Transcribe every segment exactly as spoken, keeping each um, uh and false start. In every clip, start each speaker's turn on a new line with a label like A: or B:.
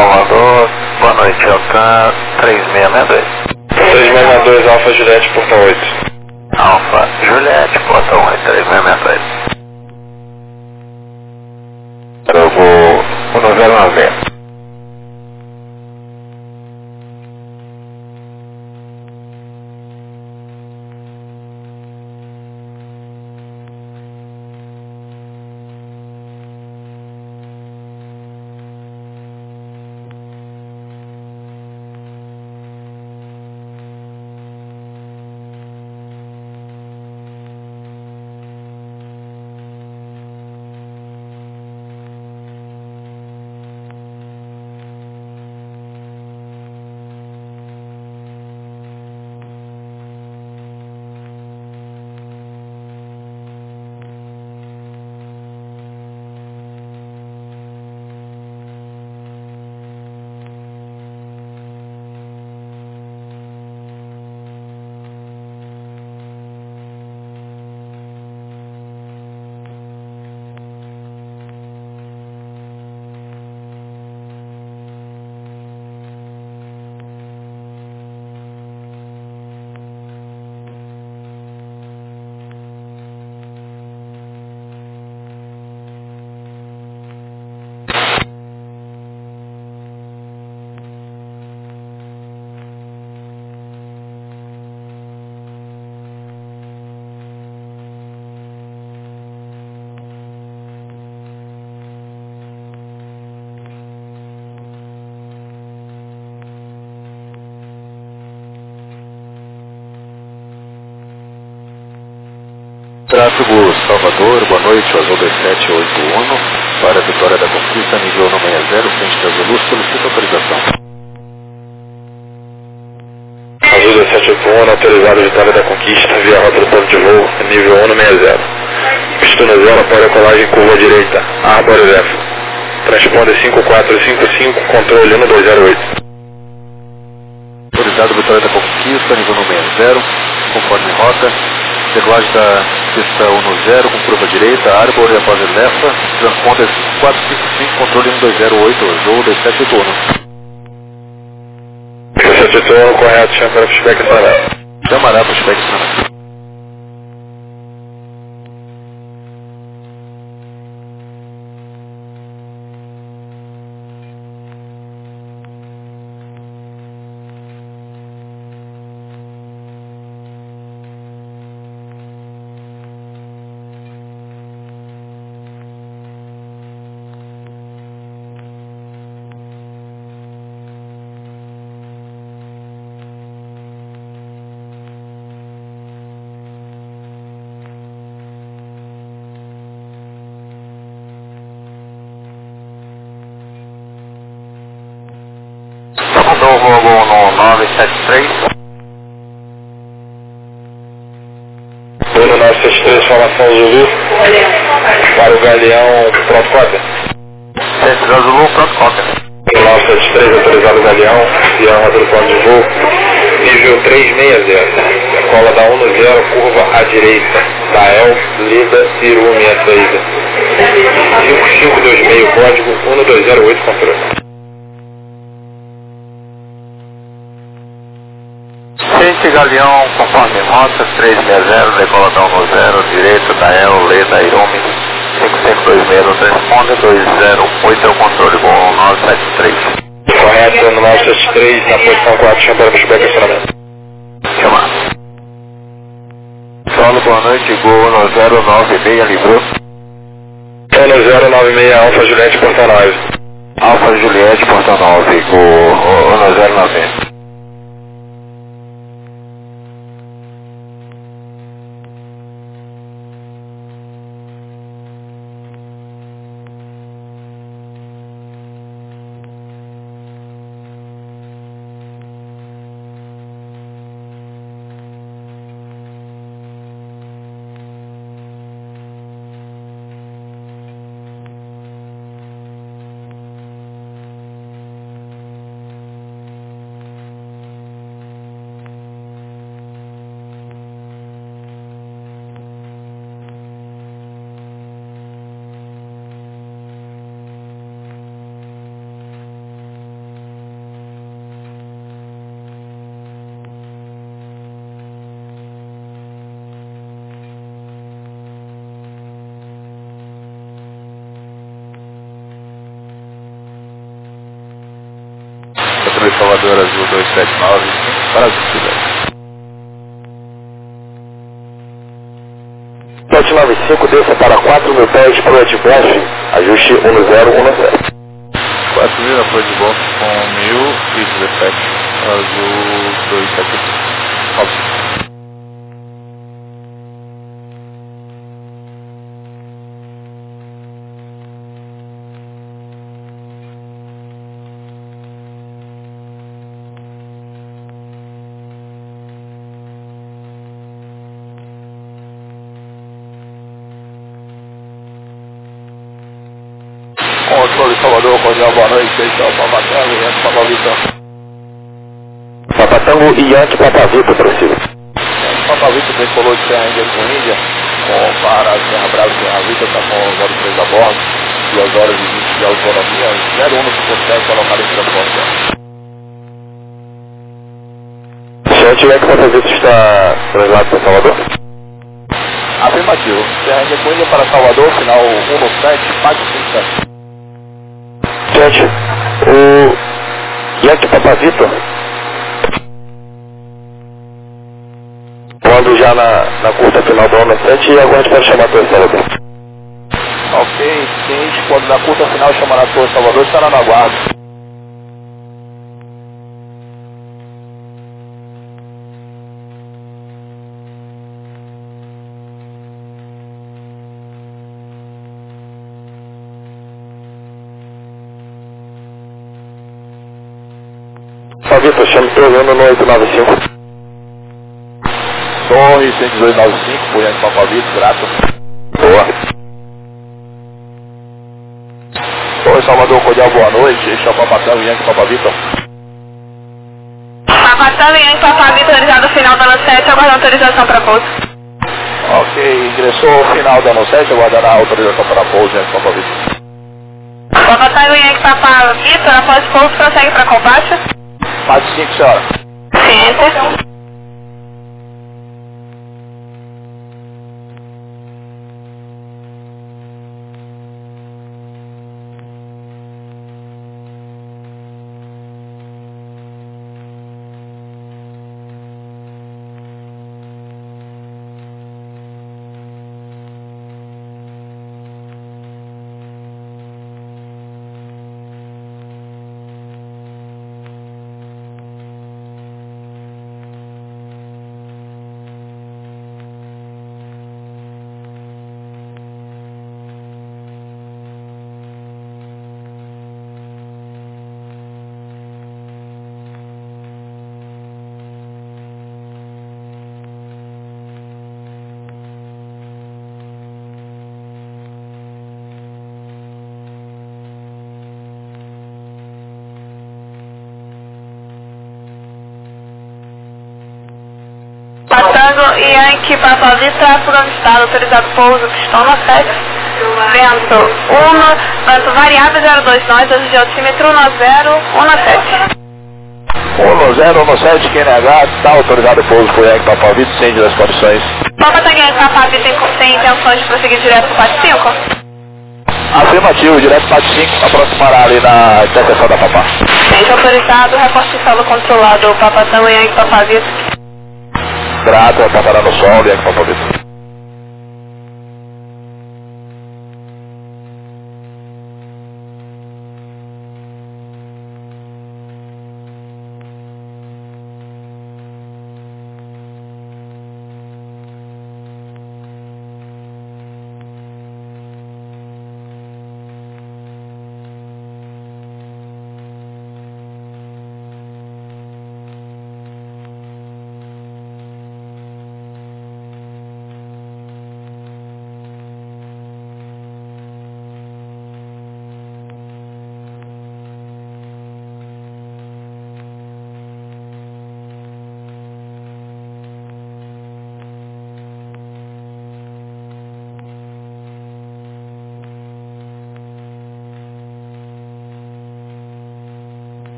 A: Salvador, boa noite, Alcan três seis seis dois.
B: três seis seis dois, Alfa Juliette, porta oito.
A: Alfa Juliette, porta oito, três seis seis dois. Drogo um zero nove.
C: Tráfego Salvador, boa noite, Azul dois sete oito um, para a Vitória da Conquista, nível um seis zero, frente da Zulu, solicita autorização.
B: Azul dois sete oito um, autorizado Vitória da Conquista, via rota do ponto de voo, nível um seis zero. Pista no zero, apoio a colagem curva direita, Arbor Left. Transponder cinco quatro cinco cinco, controle um dois zero oito.
C: Autorizado Vitória da Conquista, nível um seis zero, conforme rota. Decolagem da pista um zero com curva direita, Arbor e após Lefa, transponder cinco quatro cinco cinco, controle um dois zero oito, Azul dois sete oito um.
B: dois sete oito um, correto, chama para feedback acionado.
C: Chamará para o feedback acionado.
A: Salvador, Globo no nove sete três.
B: Uno nove sete três, formação Zulu, para o Galeão, pronto, cópia.
A: Centro Zulu, pronto, cópia.
B: Uno nove sete três, autorizado Galeão, via rota do ponto de voo, nível três seis zero. Cola da um zero, curva à direita, Dael, Lida, Iru, minha saída. cinco cinco dois seis, código um dois zero oito, controle.
A: Ciente Galeão, conforme rota três seis zero, decoladão no zero, direito, Dael, Leda, Irumi, cinco cinco dois seis, no transponder dois zero oito, é o controle com nove sete três.
B: Correto, no nove sete três, na posição quatro, chama para feedback acionamento.
A: Chamar. Solo, boa noite, Gol um zero nove seis, livrou.
B: um zero nove seis, Alfa Juliette, porta nove.
A: Alfa Juliette, porta nove, Gol um zero nove.
C: Salvador Azul dois sete nove, Brasil Sudeste.
A: sete nove cinco, desça para quatro mil pés para o Edbox, ajuste um zero um sete.
C: quatro mil, apoio de box com mil e dezessete, Azul dois sete nove.
B: Controle Salvador, cordial, boa noite, deixa o Papatango, Yankee Papa Vitor.
A: Papatango e Yankee Papa Vitor, prossiga.
B: Yankee Papa Vitor decolou de Serra Índia com Índia, com para Serra Brava e Serra Vitor, está com o voo três a bordo, duas horas e vinte de autonomia, zero um no cinquenta e sete, alocado em transporte.
A: Gente, o Yankee Papa Vitor está translado para Salvador?
B: Afirmativo, Serra Índia com Índia para Salvador, final um no sete, Pac cinco sete.
A: Gente, o Yankee Papa Vitor, quando já na, na curta final do ano sete, e agora a gente pode chamar a Torre Salvador.
B: Ok, seguinte, quando na curta final chamar a Torre Salvador, estará no aguardo.
A: Papa Vitor, chame o Torrendo no oito nove cinco.
B: Torre cento e dois nove cinco, por Yankee Papa Vitor, grato.
A: Boa.
B: Oi, Salvador, cordial, boa noite. Este é o Papatango, Yankee Papa Vitor.
D: Papatango e Yankee Papa Vitor, autorizado final da ano sete, aguardando autorização para pouso.
B: Ok, ingressou final da ano sete, aguardando a autorização para pouso, Yankee Papa Vitor.
D: Papatango e Yankee Papa Vitor, após pouso, prossegue para combate.
B: Mais cinco, senhora.
D: Ciência. Papatango e Yankee Papa Vitor, tráfego avistado, autorizado pouso, pistão no sete, vento um, vento variável zero dois nós, de altímetro um zero um sete.
B: um zero um sete, Q N H, está autorizado o pouso por Yankee Papa Vitor, sem das condições.
D: Papatango e Yankee Papa Vitor tem, tem intenções de prosseguir direto para o Pac cinco?
B: Afirmativo, direto Pac cinco, aproximará ali na interseção da Papá.
D: Gente autorizado, reporte de solo controlado, Papatango e Yankee Papa Vitor.
B: Grato, apontará no sol, Yankee Papa Vitor.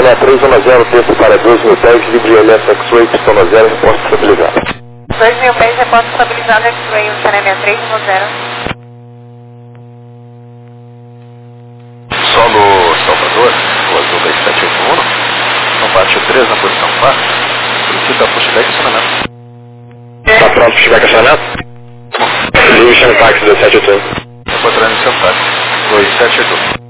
B: seis três um zero, desça para dois mil pés, livre L S X-Ray, pistão no zero, resposta estabilizada.
D: dois mil pés, resposta estabilizada, X-Ray, um Cana seis três um zero.
C: Solo Salvador, o azul dois sete oito um, no bate três na posição quatro, solicita pushback e acionamento.
B: Tá pronto para pushback e acionamento? Livre chame táxi dois sete oito um.
C: Encontrando em seu táxi, dois sete oito um.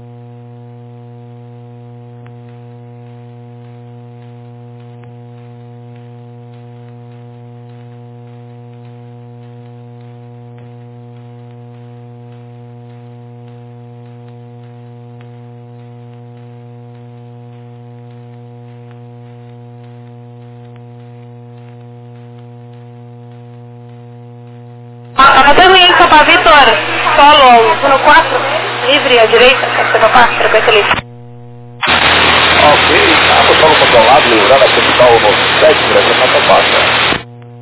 D: Anotando em Campo Vitor, solo um quatro, livre à direita, Campo quatro, frequência livre.
C: Ok, água solo controlado, livrando a capital no sete, direção Campo quatro.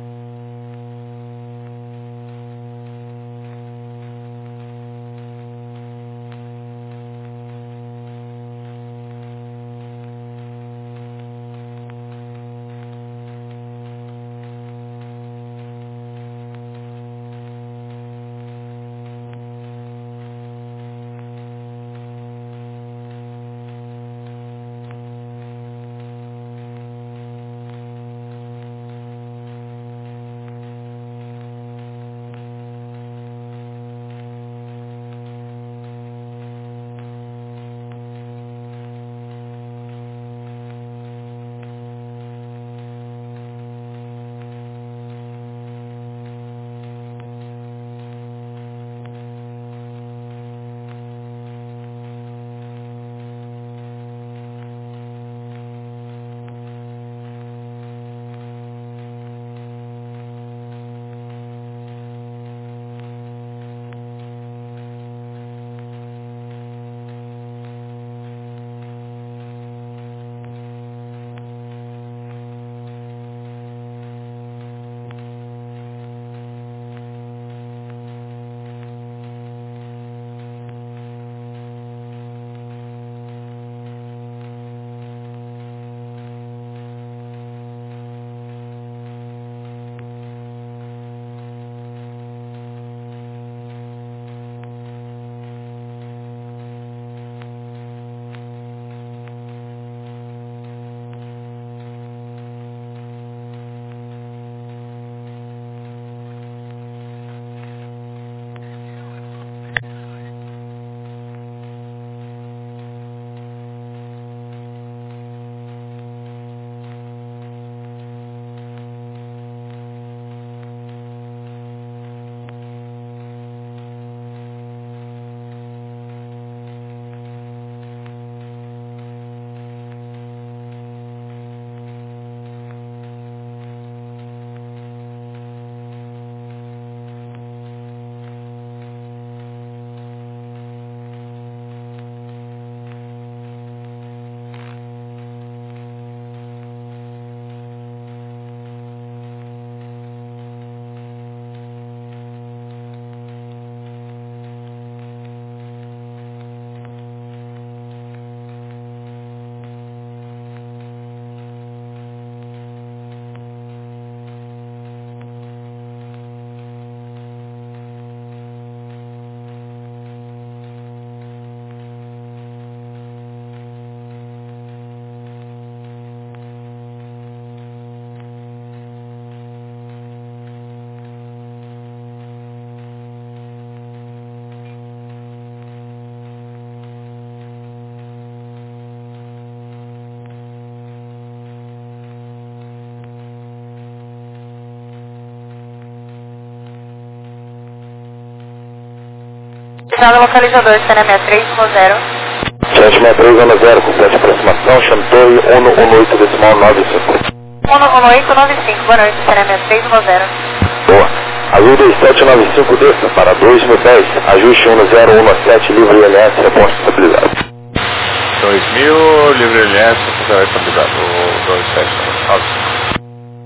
D: Estrada localizador, Cana seis três um zero.
B: sete seis três um zero, complete aproximação, chame torre um um oito decimal nove cinco.
D: um um oito nove cinco, boa noite, Cana seis três um zero.
B: Boa. Azul dois sete nove cinco, desça para dois mil pés, ajuste um zero um sete, livre L S, reposta estabilizado.
C: dois mil, livre L S, estabilizado, dois sete nove cinco.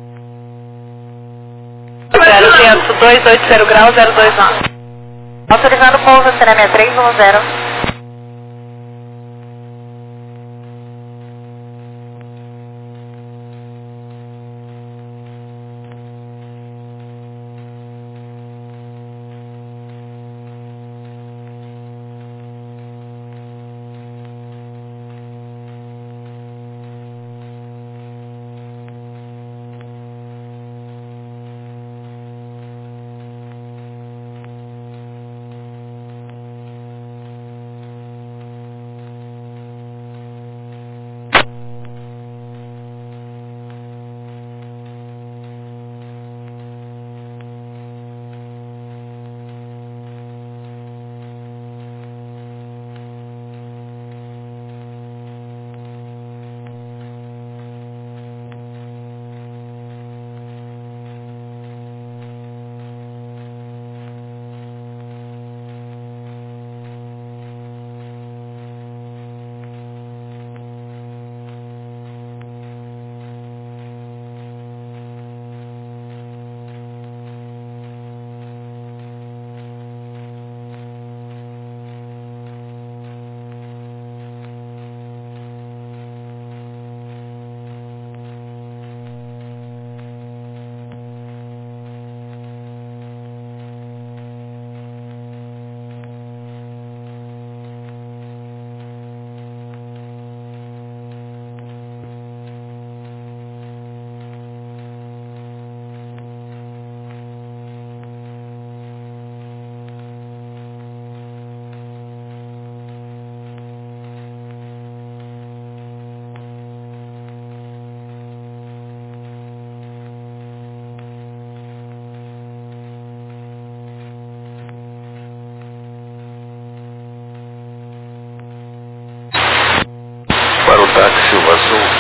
D: zero vento, dois oito zero graus, zero dois nove. Autorizando pouso, Cana seis três um zero.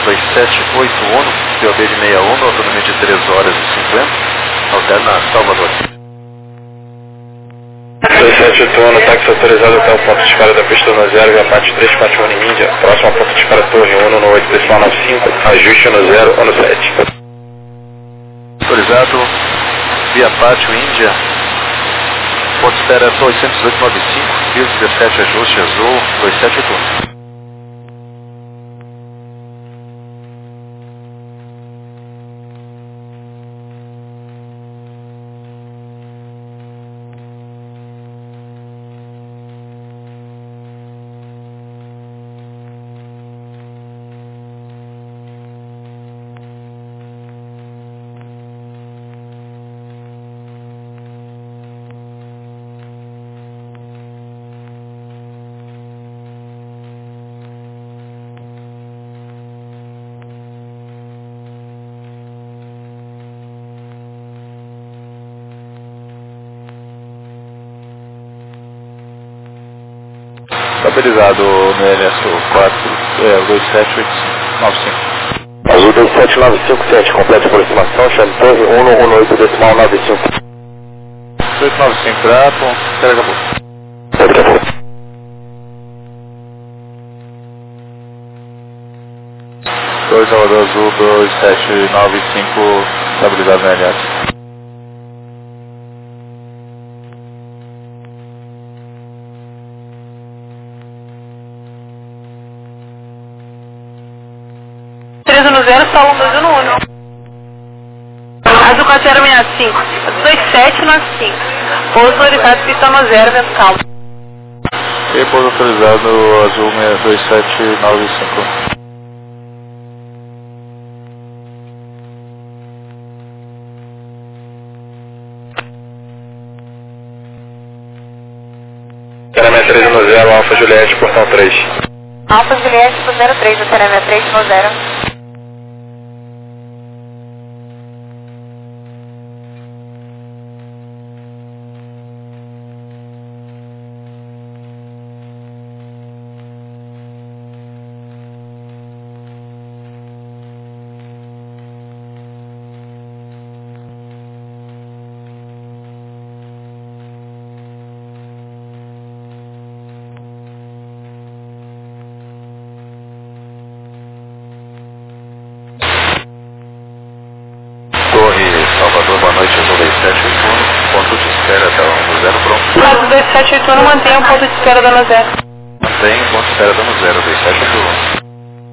C: dois sete oito um, P O B de sessenta e um, autonomia de três horas e cinquenta, alterna Salvador.
B: dois sete oito um, táxi autorizado até o ponto de espera da pista no zero, via parte três, parte um Índia, próximo ao ponto de espera Torre um, no oito decimal nove cinco, ajuste no zero, um no sete.
C: Autorizado, via Pátio Índia, ponto de espera oitocentos e oito noventa e cinco, piso dezessete, ajuste azul, dois sete oito um. Estabilizado no N S O quatro, é, dois sete oito nove cinco.
B: Azul dois sete nove cinco sete, completa aproximação, chame Torre um, no oito decimal nove cinco.
C: oito nove cinco, grato, até daqui a pouco.
B: Até daqui a pouco.
C: dois Salvador Azul dois sete nove cinco, estabilizado no N S.
D: três um zero, Sol um dois um um. Azul quatro zero seis cinco, dois sete nove cinco. Pouso autorizado, pista no zero, vento calmo.
C: E pouso autorizado Azul dois sete nove cinco.
B: Telemé três no zero, Alfa Juliette, portão três.
D: Alfa Juliette, zero três, do Telemé três no zero.
C: Torre Salvador, boa noite, Azul dois sete oito um, ponto de espera da um zero pronto.
D: Azul dois sete oito um, mantém o ponto de espera da no zero.
C: Mantém o ponto de espera da no zero, dois sete oito um.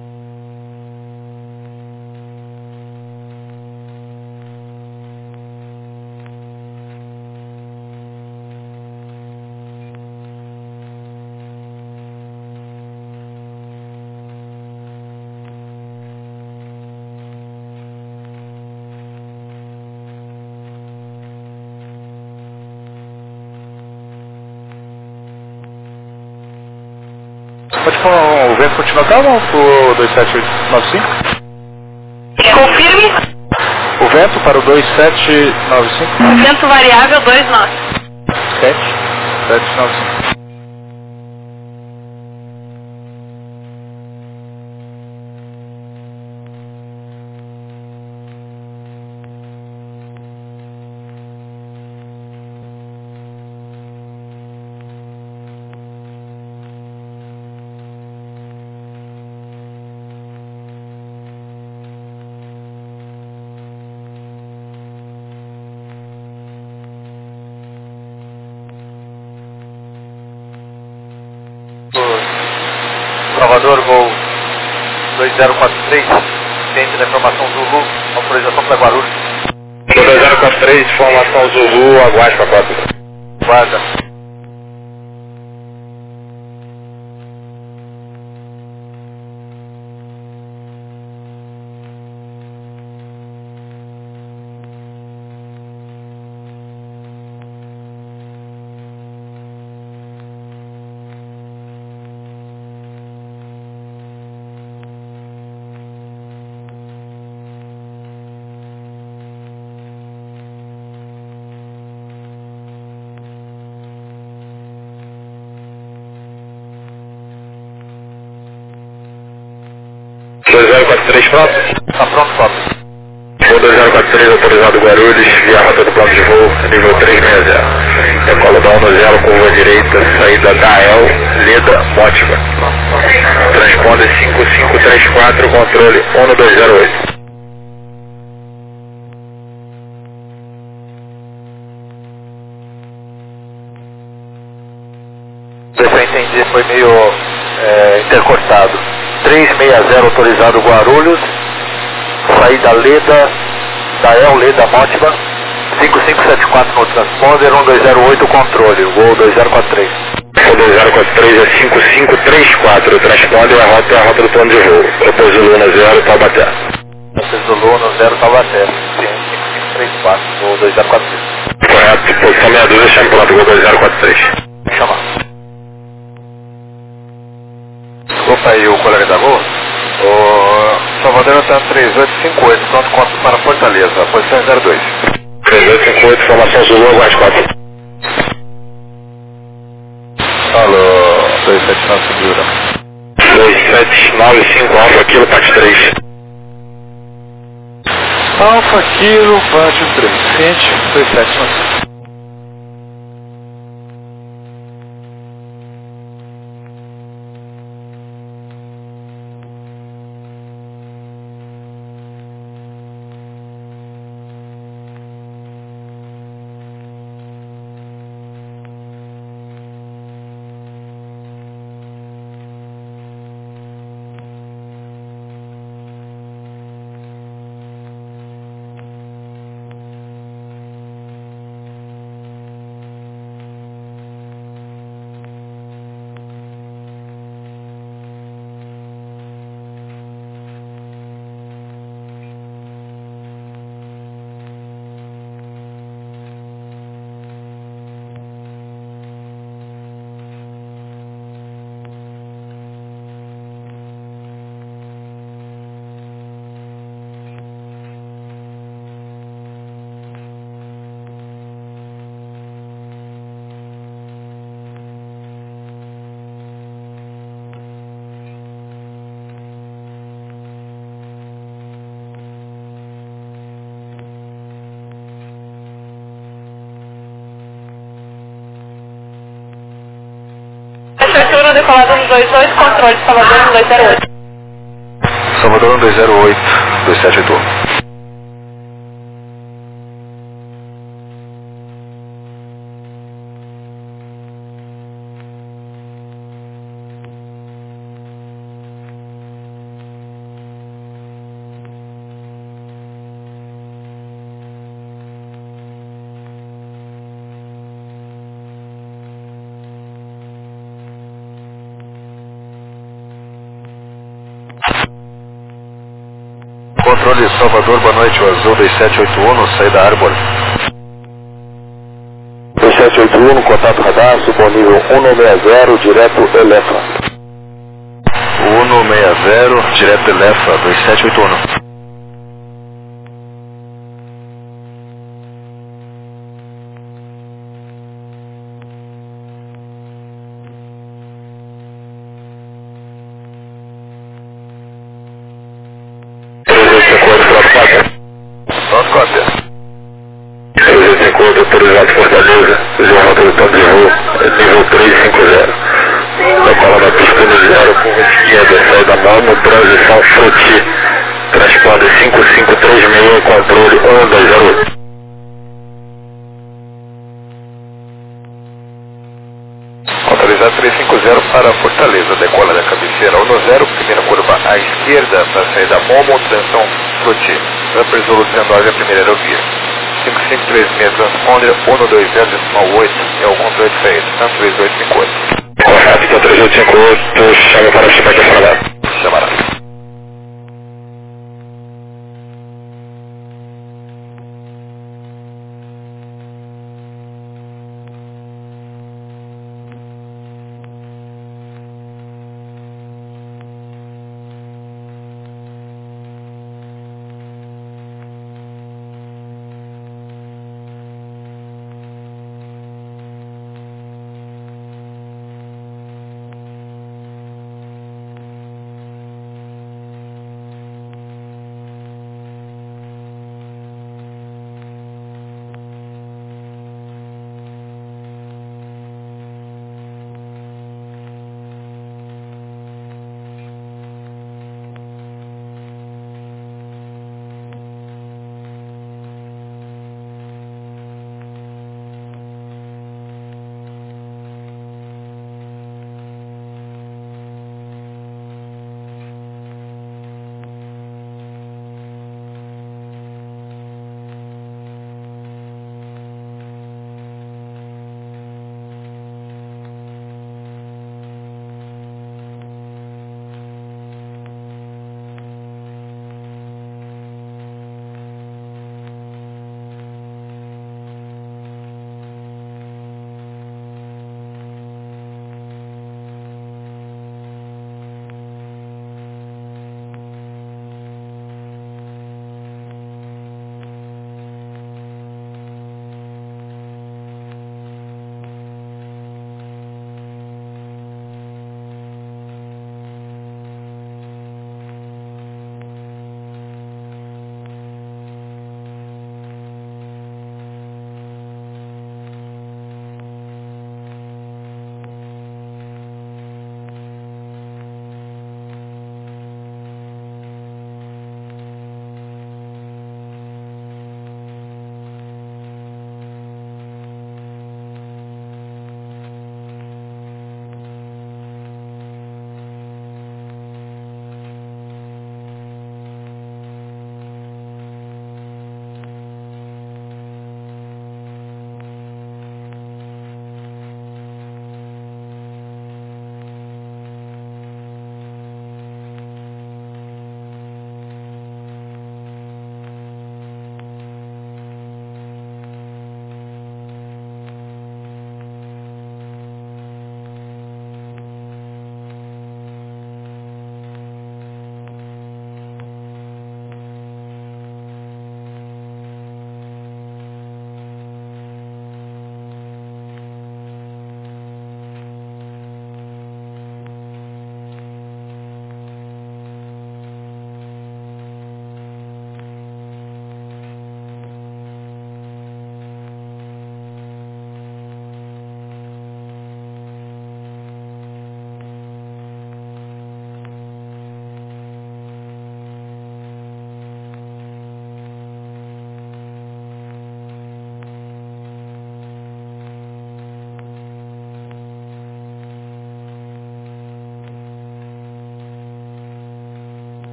C: Pode pôr o vento continuar calmo para o dois sete oito nove cinco?
D: Confirme.
C: O vento para o dois sete nove cinco?
D: Vento variável dois nove.
C: sete sete nove cinco. Salvador, voo dois zero quatro três, ciente da informação Zulu, autorização para Guarulhos.
B: dois zero quatro três, formação Zulu, aguarde para quatro.
C: Guarda.
B: quatro três pronto?
C: Tá pronto, copy.
B: Voo dois zero quatro três autorizado Guarulhos, via rota do plano de voo, nível trezentos e sessenta. Decola da um zero, curva direita, saída da E L, Leda, Mótiva. Transponder cinco cinco três quatro, controle um dois zero oito.
C: Se eu entendi, foi meio é, intercortado. trezentos e sessenta autorizado Guarulhos, saída Leda, da E L, Leda, Mótiva, cinco cinco sete quatro no transponder, um dois zero oito controle, voo dois zero quatro três.
B: O dois zero quatro três é cinco cinco três quatro, o transponder é a rota, é a rota do plano de voo. Propôs o Luna zero, Taubaté.
C: Propôs o Luna zero, Taubaté, cinco cinco três quatro, voo dois zero quatro três.
B: Correto, posição meia dúzia, chame pronto, voo dois zero quatro três.
C: Chamar. Opa, aí o colega da Gol? O Salvador está três oito cinco oito, pronto conto para Fortaleza, posição zero dois.
B: três oito cinco oito, formação Zulu, aguarde quatro.
C: Alô, dois sete nove segura.
B: dois sete nove cinco, Alfa Kilo, parte três.
C: Alfa Kilo, parte três. Ciente, dois sete nove.
D: Prefeitura decolado no dois oito, controle Salvador no dois zero oito.
C: Salvador no dois zero oito, dois sete oito um. Controle Salvador, boa noite, o Azul dois sete oito um, saída Arbor.
B: dois sete oito um, contato radar, subonível um seis zero, direto Elefa.
C: um seis zero, direto Elefa, dois sete oito um. Pronto, cópia.
B: três oito cinco oito, autorizado Fortaleza, via rota do plano de voo, nível trezentos e cinquenta. Decola da pista no zero, curva esquerda, saída Malmo, transição Fruti. Transponder cinco cinco três seis, controle um dois zero oito.
C: Autorizado trezentos e cinquenta para Fortaleza, decola da cabeceira um zero, primeira curva à esquerda para a saída Momo, transição Fruti. Upper Zulu cento e nove, a primeira aerovia. cinco cinco três seis, transponder um dois zero oito, é o controle de saída, tanto três oito cinco oito.
B: Correto, então três oito cinco oito, chama para o feedback acionado.
C: Chamará.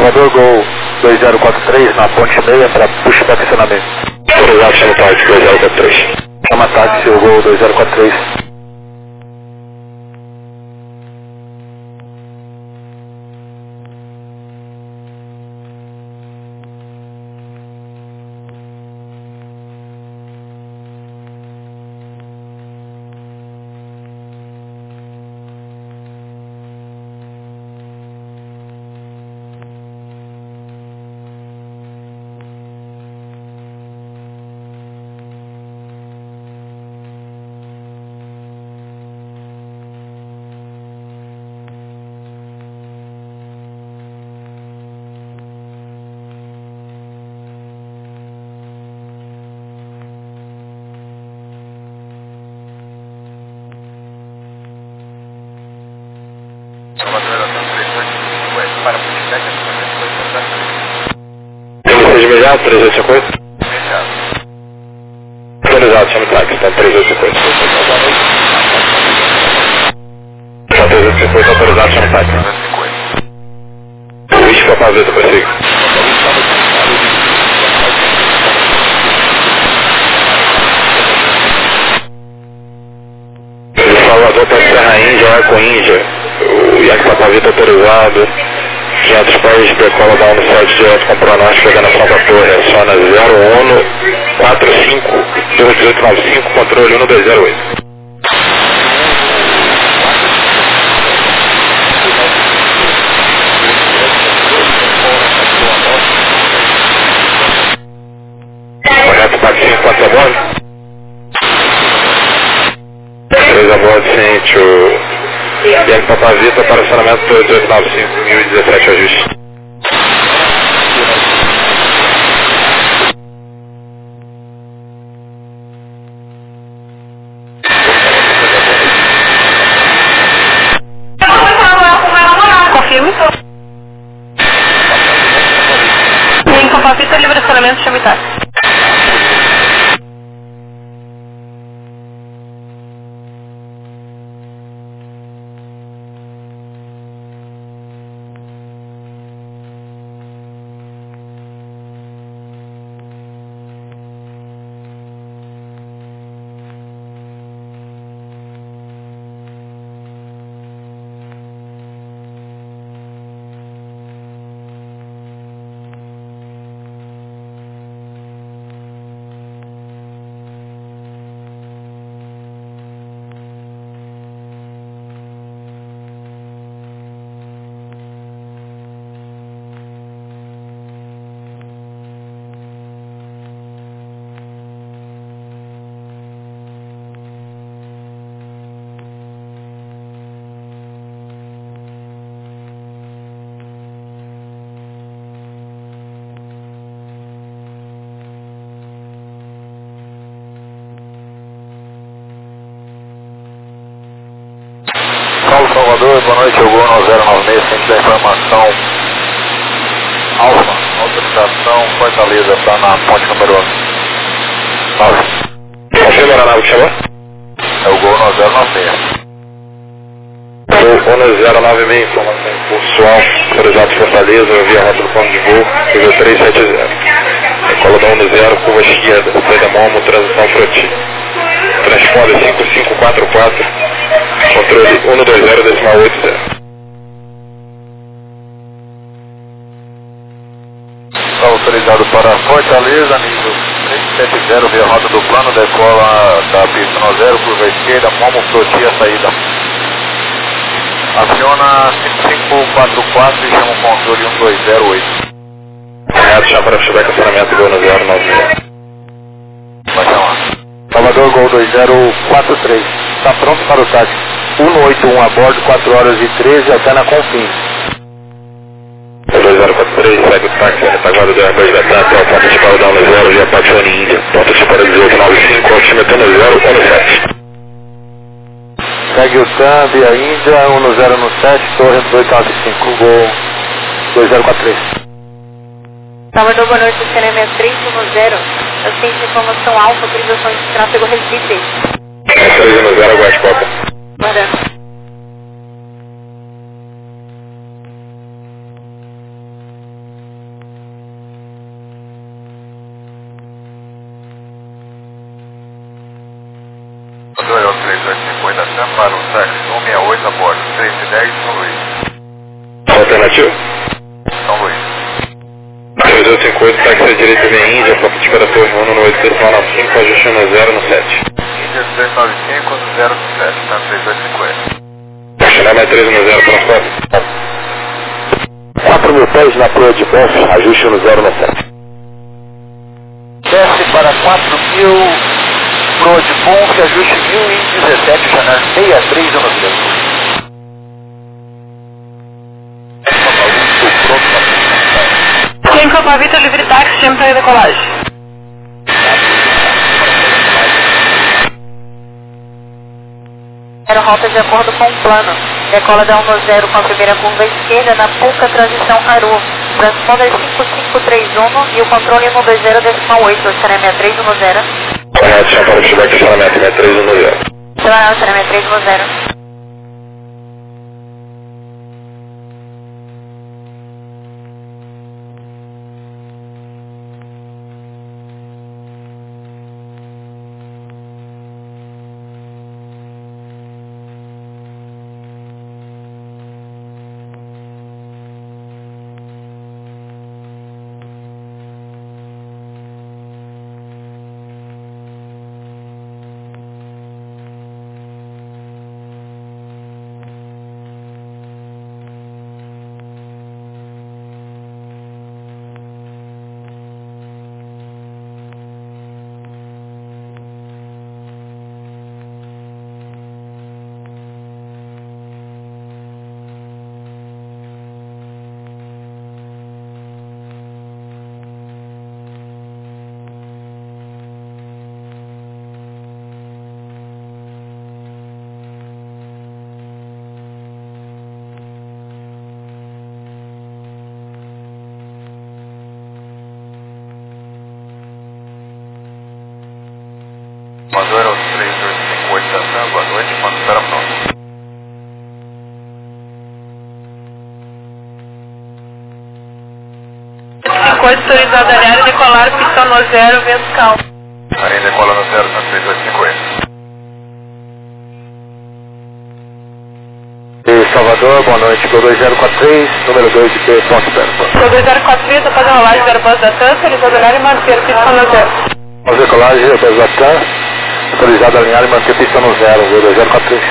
C: Salvador, Gol dois zero quatro três na ponte meia para push para acionamento.
B: Autorizado, chama táxi dois zero quatro três.
C: Chama táxi, o Gol dois zero quatro três.
B: Tem imediato, três oito cinco oito? Autorizado, chama táxi, tá três oito cinco oito. Tá três oito cinco oito, autorizado, chama táxi. Vixe, pra fazer, eu consigo. De Salvador para Serra Índia, Arco Índia, o Iaque Papavito autorizado, quinhentos pés de decola da um sete direto com pronóstico chegando a Santa Torre, aciona zero um quatro cinco dois oito nove cinco, controle um dois zero oito. Correto, táxi cinco, quatro a bordo? três a bordo, ciente, o Iaque Papavito para acionamento dois oito nove cinco, mil e dezessete ajuste.
D: Confirme. Sim, com Papavito, livre acionamento, chame táxi.
C: Salvador, boa noite, eu vou no zero nove seis, centro da informação Alfa, autorização Fortaleza, está na ponte número nove.
B: Confirma a nave que chamou?
C: É o Gol no zero nove seis.
B: Gol no zero nove seis, informação impulsual, autorizado Fortaleza, via rota do ponto de voo, nível três sete zero. Decola da um zero, curva esquerda, saída Momo, transição Froti. Transponder cinco cinco quatro quatro, controle um dois zero decimal oito zero.
C: Está autorizado para Fortaleza, nível três sete zero, via rota do plano, decola da pista no zero, curva esquerda, Momo, Froti, a saída. Aciona cinco cinco quatro quatro e chama o controle um dois zero oito.
B: Correto, chama para feedback acionamento, Gol no zero nove seis.
C: Vai chamar. Salvador, Gol dois zero quatro três. Está pronto para o táxi. um oito um a bordo, quatro horas e treze, até na Confins.
B: dois zero quatro três, segue o táxi, retaguarda do Airbus da T A T, porta de para o um zero, via Paixone Índia. Porta de para dezoito nove cinco, altímetro um zero um sete.
C: Segue o T A M, via Índia, um zero um sete, torre dezoito nove cinco, Gol dois zero quatro três.
D: Salvador, boa noite, C N M três um zero. Eu tenho informação alfa, autorização de tráfego Recife.
B: três um zero, aguarde Copa.
D: Guardando.
C: para o táxi cento e sessenta e oito a bordo, três e dez, São Luís.
B: Alternativo?
C: São Luís.
B: três oito cinco oito, táxi à direita vem Índia, Copa de Espera Torre um no oito decimal nove cinco, ajuste um zero no sete.
C: Índia três nove cinco, zero sete, tá três oito cinco zero.
B: Chama três um zero, transporte.
E: quatro mil pés na proa de Bonf, ajuste um zero no sete.
C: Desce para quatro mil, proa de Bonf, ajuste mil e dezessete, janela sessenta e três, no zero.
D: Quem for para Vitor, livre táxi, chama para decolagem.
F: Era rota de acordo com o plano. Decola da um no zero com a primeira curva esquerda na Puca Transição Aru. Transponder cinco cinco três um e o controle um dois zero decimal oito, estacionamento três um zero.
B: Correto, chama para o feedback, estacionamento três um zero.
F: Estacionamento três um zero.
C: Voador aos três dois cinco oito da Sam, boa noite, quando espera pronto.
D: cinco oito, autorizado a área, decolar, pistão no zero, vento calmo.
C: Marinha decola no zero, Sam três dois cinco oito.
E: E Salvador, boa noite, Gol dois zero quatro três, número dois de P, Foxtrot.
D: Gol dois zero quatro três, após a rolagem do aeroporto da TAM, autorizado a área e manter o pistão no zero.
E: Após a decolagem, aeroporto da TAM, autorizado a alinhar e manter pista no zero, Gol dois zero quatro três.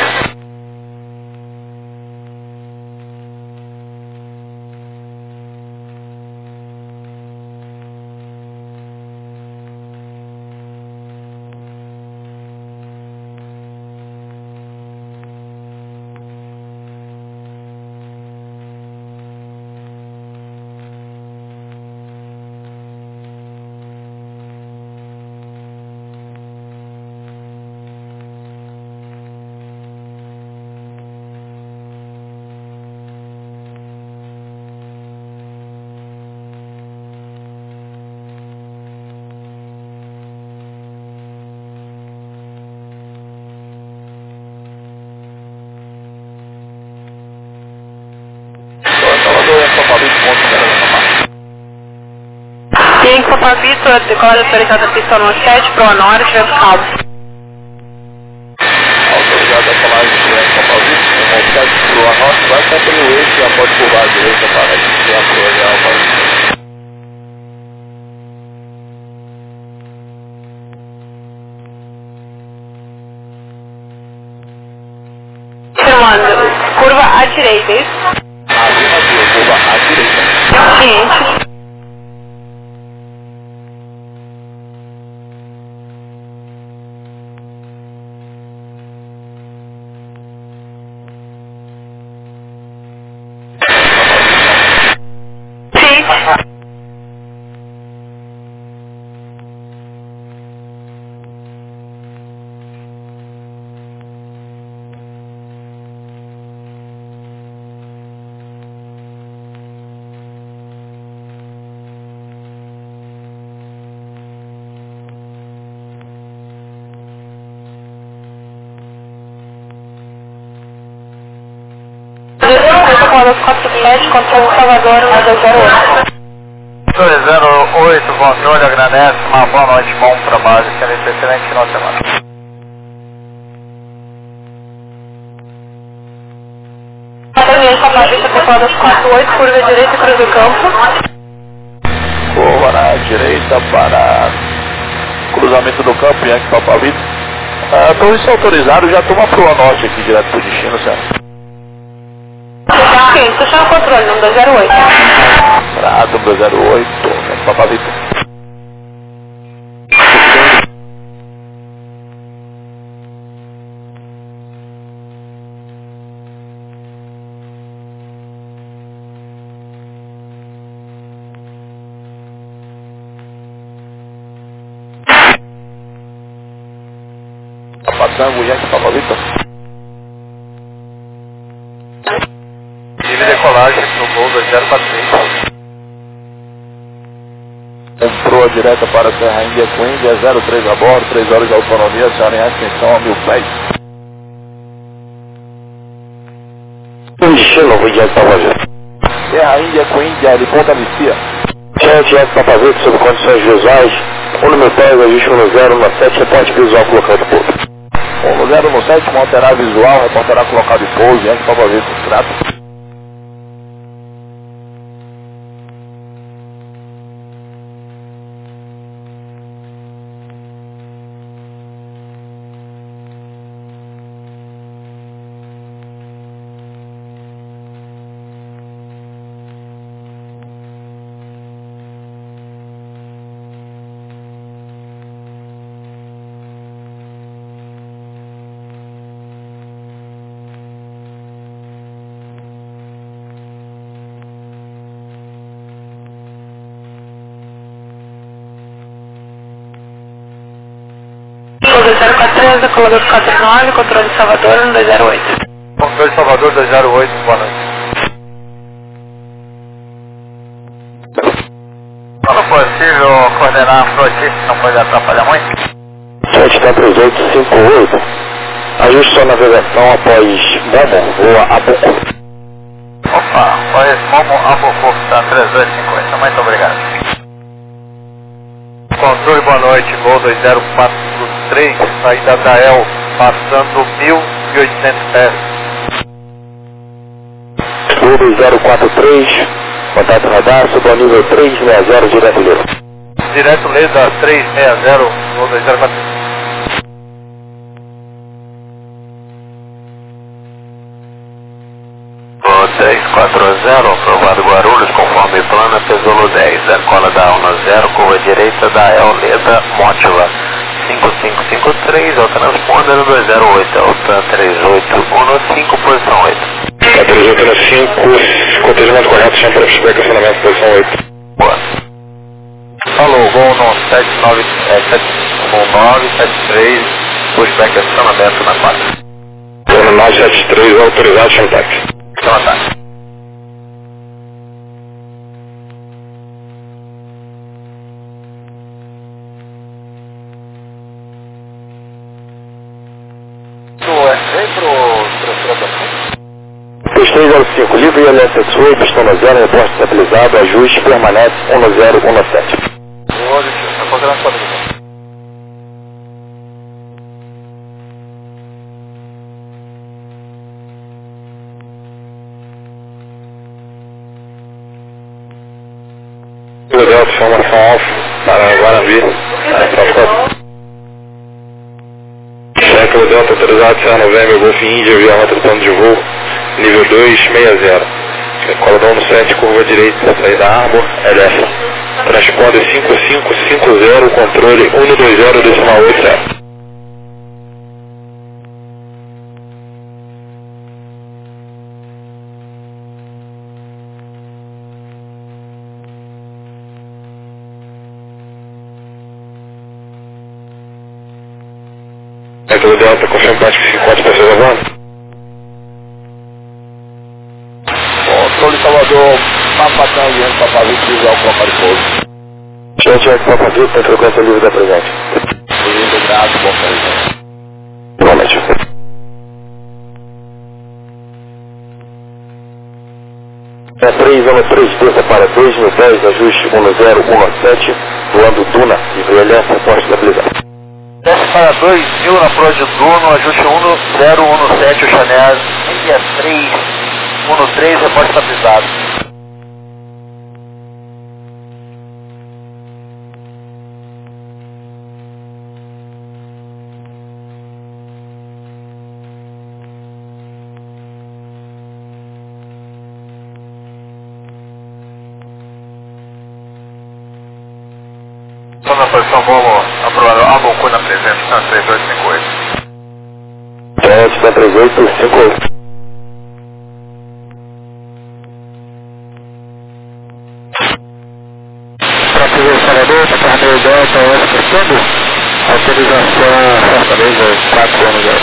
D: Quem for para Vitor, decola, autorizado a pistão no sete, pro norte, vento calmo.
E: Autorizado a colagem de São Paulo, o sete pro norte, vai sempre no eixo e após curvar a direita para a proa de Alfa.
D: Firmando, curva à direita, é isso?
E: Afirmativo, curva à direita.
D: Ciente. quatro sete, controle Salvador, um dois zero oito.
C: dois zero oito, controle, agradece, uma boa noite, bom trabalho, excelente, excelente final de semana.
D: zero oito, curva direita, cruza o campo.
E: Curva na direita para cruzamento do campo, Yankee Papa Vitor. Ah, então isso é autorizado, já toma pro norte aqui, direto pro destino, certo?
D: Sim, puxar o controle, número zero oito.
E: Pra número zero oito, Yankee Papa Vitor. Patango, Yankee Papa Vitor.
C: Livre decolagem no voo dois zero quatro três.
E: Entrou direta para a Serra Índia com Índia, zero três a bordo, três horas de autonomia, senhora em ascensão a mil pés.
B: Destino, vou Yankee Papa Vitor.
E: Serra Índia com Índia, de Ponta Vicia.
B: Gente, Yankee Papa Vitor, sob condições visuais, um no meu pé, ajuste um zero um sete, reporte visual com local de pouso.
E: um zero um sete, alterar visual, reportará com local de pouso, Yankee Papa Vitor, grato.
D: zero quatro três, decolador quatro nove, controle de Salvador, no dois zero oito.
C: Controle de Salvador dois zero oito, boa noite. Quando possível, coordenar a frotista, não pode atrapalhar muito?
B: sete quatro oito cinco oito. Ajuste sua navegação após Momo, voa Abuco.
C: Opa, após Momo Abuco, tá três dois cinco oito, muito obrigado. Controle, boa noite, voo dois zero quatro três, saída da El, passando mil e oitocentos pés.
B: Voo dois zero quatro três, contato radar, suba ao nível três seis zero, direto Leda.
C: Direto Leda três seis zero, voo dois zero quatro três.
A: Voo três quatro zero, aprovado Guarulhos, conforme plano, Tesouro dez, decola da um zero, curva direita da El Leda, Mótila, cinco cinco cinco três, ao transponder no dois zero oito, Altan três oito um cinco, posição oito.
B: Tá três oito um cinco, conteúdo correto, chama para feedback, acionamento, posição oito.
A: Boa.
C: Falou, voo no sete nove sete três, pushback acionamento na quatro.
B: Voo no nove sete três, autorizado, chama táxi.
C: Chama táxi.
B: três três zero cinco, livre I L S S U, pistão no zero, reporte estabilizado, ajuste permanente um zero um sete.
C: Vou deixar, tá fazendo a sua vida.
B: O Delta, formação alfa, para Guarani, para Cheque o Delta autorizado, Serra Novembro, Golf Índia, via rota do plano de voo, nível dois seis zero. Cola da um sete, curva direita, saída Arbor, L F. Transponder cinco cinco cinco zero, controle um dois zero, decimal oito zero. Método Delta, confirma prática cinquenta pessoas a bordo.
E: Controle Salvador, Papatão, Yankee Papa Vitor, visual com local de pouso.
B: Gente, Yankee Papa Vitor, tem frequência livre da presente.
E: Lindo, grato, bom feliz.
B: Igualmente. É três um três, desça para dois mil dez, ajuste um zero um sete, voando Duna, e V L S, reporte estabilizado.
C: Desce para dois mil na Pro de Duno, ajuste um zero um sete, o Chanel, India três um três, reporte estabilizado.
A: posição Volvo, aprovado, Albuquerque na presença, três dois cinco oito.
B: Sete, três oito cinco oito.
C: Tráfego Salvador, Carneiro Delta, Oeste Crescendo, autorização Fortaleza quatro um zero.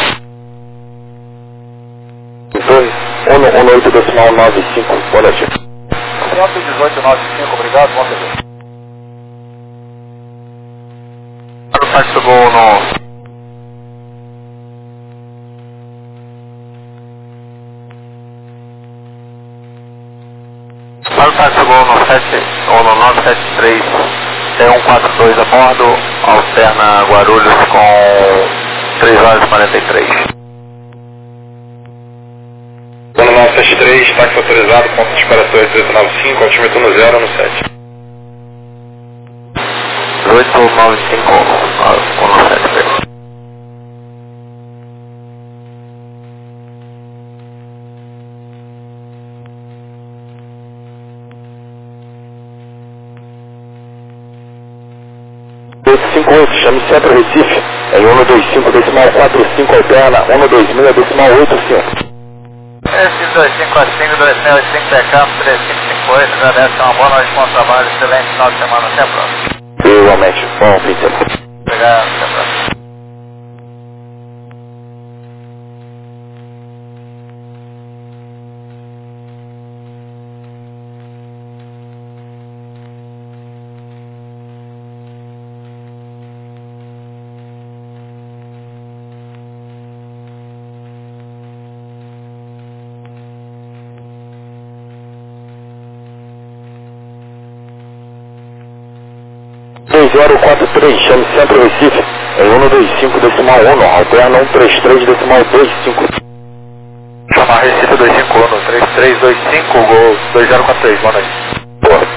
B: dois, um um oito decimal nove cinco, boa noite.
C: Centro dezoito nove cinco, obrigado, bom dia.
A: O táxi Gol no... Para o táxi Gol no sete, ou no nove sete três, T um quatro dois a bordo, alterna Guarulhos com três horas e quarenta e três.
B: Ano nove sete três, táxi autorizado, ponto de espera oito nove cinco, altímetro no zero no sete.
A: oito nove cinco, um sete três.
B: oito cinco oito, chame Centro Recife, em um dois cinco decimal quatro cinco alterna, um dois seis decimal oito cinco.
A: S dois cinco quatro cinco, dois seis oito cinco, T K, três cinco cinco oito, agradece, uma boa noite, bom trabalho, excelente final de semana, até a próxima.
B: Igualmente, bom fim de semana.
A: Obrigado, até a próxima.
B: dois zero quatro três, chame Centro Recife, em um dois cinco decimal um, alterna um três três decimal dois cinco.
A: Chamar Recife dois cinco um, três três dois cinco, Gol dois zero quatro três, boa noite.
B: Boa.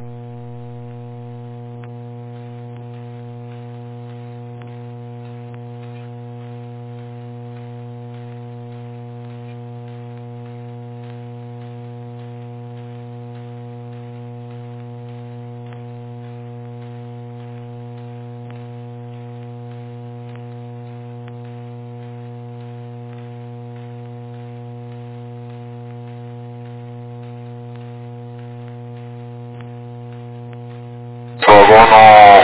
A: Gol no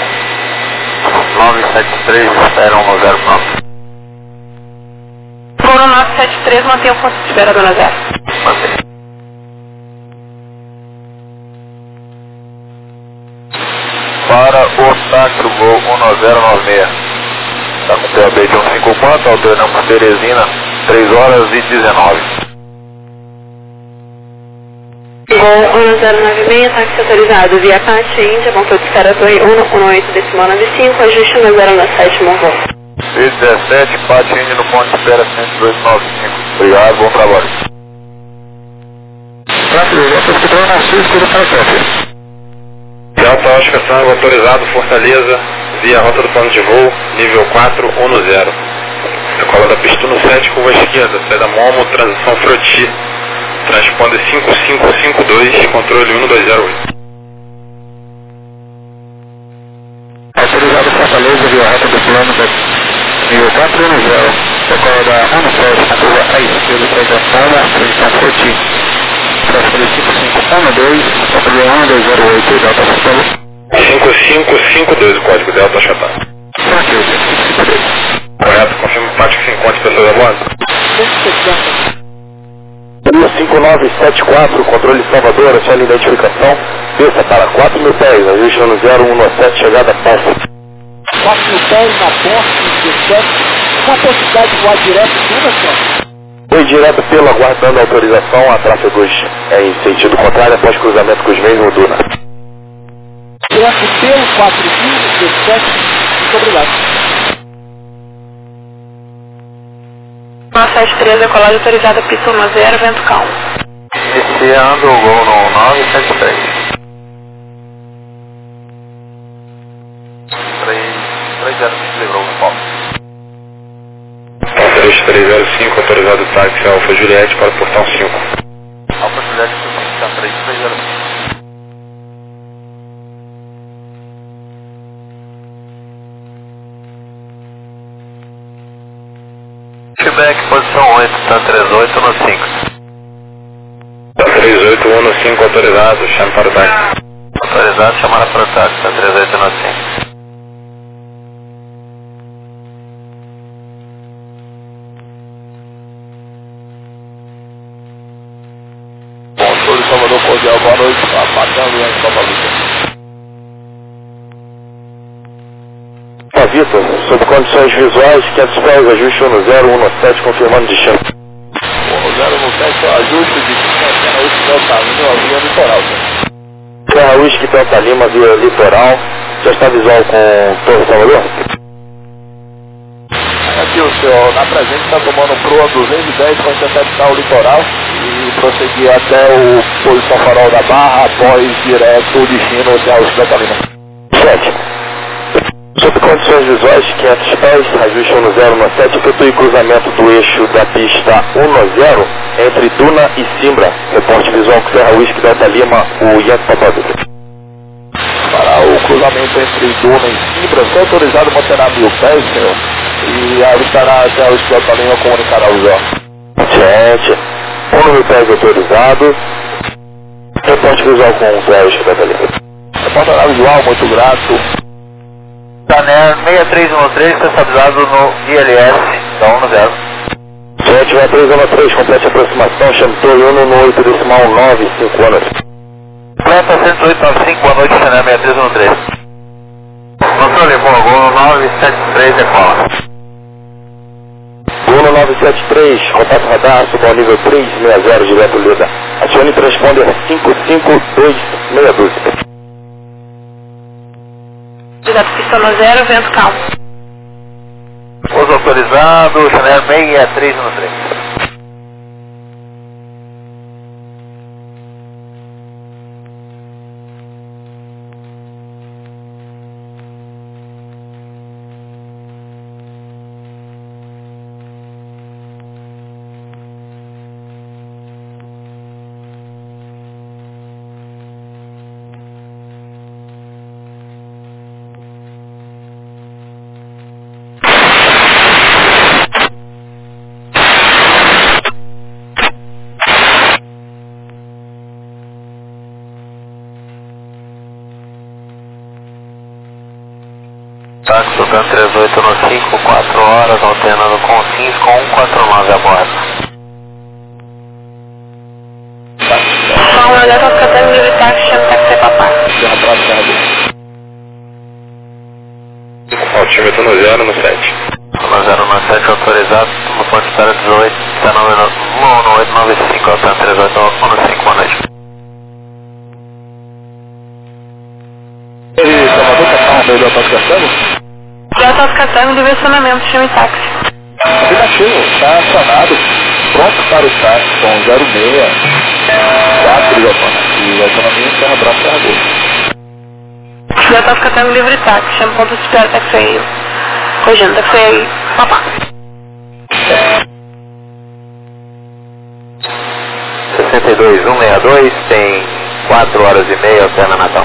A: nove sete três, espera um zero nove.
D: Gol no nove sete três, mantém o ponto de espera, dona Zé.
A: Mantém. Para o táxi Gol um zero nove seis. Está com P A B de um cinco quatro, alternamos Teresina, três horas e dezenove.
D: Gol um zero nove seis, táxi autorizado via Pátio Índia, ponto de espera Torre um um oito decimal nove cinco, ajuste no zero no sétimo voo.
A: C dezessete, Pátio Índia no ponto de espera cento e dois nove cinco. Obrigado, bom trabalho.
C: Tráfego, Delta Esquadrão na sua esquerda para o tráfego.
B: Delta Oscar Tango autorizado, Fortaleza, via rota do plano de voo, nível quatro um zero. Decola da pista no sete, curva esquerda, saída Momo, transição Froti. Transponder cinco cinco cinco dois, controle um dois zero oito.
C: Autorizado Fortaleza, via rota do plano da nível quatro um zero, decola da um sete, na curva à esquerda, saída Momo, transição Froti. Transponder cinco cinco um dois, controle um dois zero oito, Delta Fortaleza.
B: cinco cinco cinco dois, o código Delta Chatar.
C: Tráfego, cinco dois.
B: Correto, confirma o pátio que se encontra pessoas a bordo. cinco nove sete quatro, controle Salvador, a sua identificação, desça para quatro mil pés, ajuste no zero um sete, chegada posse.
G: quatro mil pés na posse, dezessete, com a possibilidade de voar direto, tudo assim.
B: Foi direto pelo aguardando a autorização a tráfegos em sentido contrário após cruzamento com os mesmos Duna.
G: Direto pelo quatro mil, dezessete, muito obrigado.
D: nove sete três, decolagem autorizada, pista um zero, vento calmo.
A: Iniciando o Gol no nove sete três. três zero cinco, livrou o foco.
B: três três zero cinco, autorizado táxi Alfa Juliette para o portão cinco.
A: Alfa Juliette, três três zero cinco. Feedback, posição oito, tá três oito no cinco.
B: Tá três oito um no cinco, autorizado, chame para o táxi.
A: Autorizado, chamar para o táxi, tá três oito no cinco.
E: Controle Salvador Cordial, boa noite, Patanga e Yankee Papa Vitor.
B: Papa Vitor, sob condições visuais, quinhentos pés, ajuste um zero um no sete, confirmando destino.
E: um zero um sete, ajuste de Serra Whisky Delta Lima, via litoral, senhor.
B: Serra Whisky Delta Lima, via litoral. Já está visual com Torre Salvador?
E: Aqui o senhor, na presente, está tomando proa duzentos e dez para interceptar o litoral e prosseguir até o posição farol da Barra, após direto o destino Serra Whisky Delta Lima.
B: sete. Sob condições visuais, quinhentos pés, ajuste um zero no sete, efetue cruzamento do eixo da pista um zero entre Duna e Simbra. Reporte visual com Serra Whisky Delta Lima, o Yankee Papa Vitor.
E: Para o cruzamento entre Duna e Simbra, só autorizado manterá mil pés, senhor, e avistará a Serra Whisky Delta Lima, comunicará o visual.
B: sete. um mil pés autorizado. Reporte visual com Serra Whisky Delta Lima.
E: Reportará visual, muito grato.
A: Taner seis três um três, está estabilizado no I L S, da um zero.
B: sete seis três um três, complete aproximação, chame Torre um no oito decimal nove cinco anos.
A: Completa cento e oito nove cinco, boa noite, Taner seis três um três. Controle, boa, voo nove sete três, decola.
B: Uno nove sete três, contato radar, suba ao nível três seis zero, direto Lida. Acione transponder cinco cinco dois seis doze.
D: Direto pistão no zero, vento calmo.
A: Pouso autorizado, Chanel seis três um três. Táxi tocando três oito no cinco, quatro horas, alternando com Sims com um quatro nove a bordo.
D: Só uma olhada para o livre táxi, chama táxi papai.
B: Altímetro no zero no sete.
A: No zero no sete autorizado, no ponto de espera dezoito, está no um oito nove cinco, alternando três oito no cinco, boa noite.
E: E Salvador, está no meio do Castanho?
D: Já está descartando direcionamento, chame táxi.
E: Aplicativo, está acionado, pronto para o táxi, com zero seis quatro e autonomia Serra Brava Serra Gol.
D: Já está descartando livre táxi, chama ponto de espera, táxi aí. Corrigindo, táxi aí, papá.
A: sessenta e dois um seis dois, tem quatro horas e meia, alterna Natal.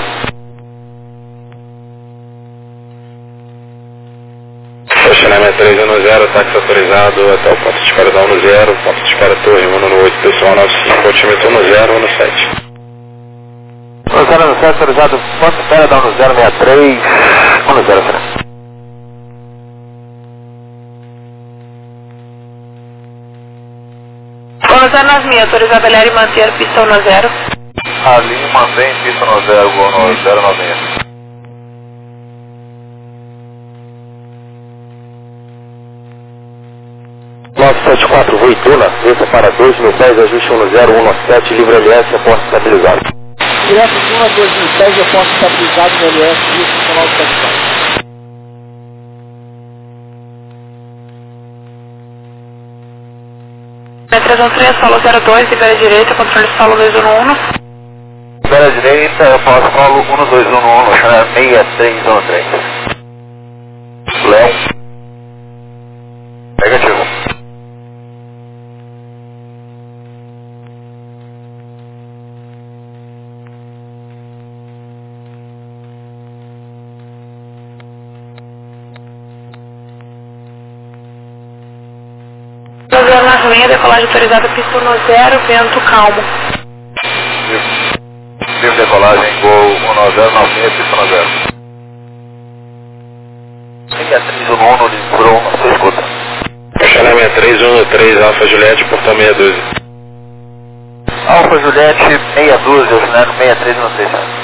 B: Estacionamento três um zero, táxi autorizado até o ponto de espera da um zero, ponto de espera Torre um no oito, pessoal nove cinco, altímetro um zero um sete.
A: um zero no sete autorizado, ponto de espera da um zero seis três, um zero três.
D: um zero nas minhas, autorizado L R manter pistão no zero.
C: Ali mantém pista no zero, gol no zero noventa.
B: nove sete quatro, Voituna, desça para dois mil pés, ajuste um zero um sete, livre L S, aposto estabilizado.
G: Direto de um a dois mil pés, eu posso estabilizado no L S e o canal de satisfação.
D: três um três, solo zero dois, libera direita, controle solo dois um um.
A: Libera direita, eu posso solo um dois um um, Chanel seis três um três. Léo. Negativo.
D: decolagem autorizada, pista um zero, vento calmo.
C: Livre decolagem, gol um zero nove seis, pista um zero. seis três um um, livrou, você escuta.
B: Chalé seis três um três, Alfa Juliette, portão seis um dois.
C: Alfa Juliette, seis um dois, Oscinário seis três um seis.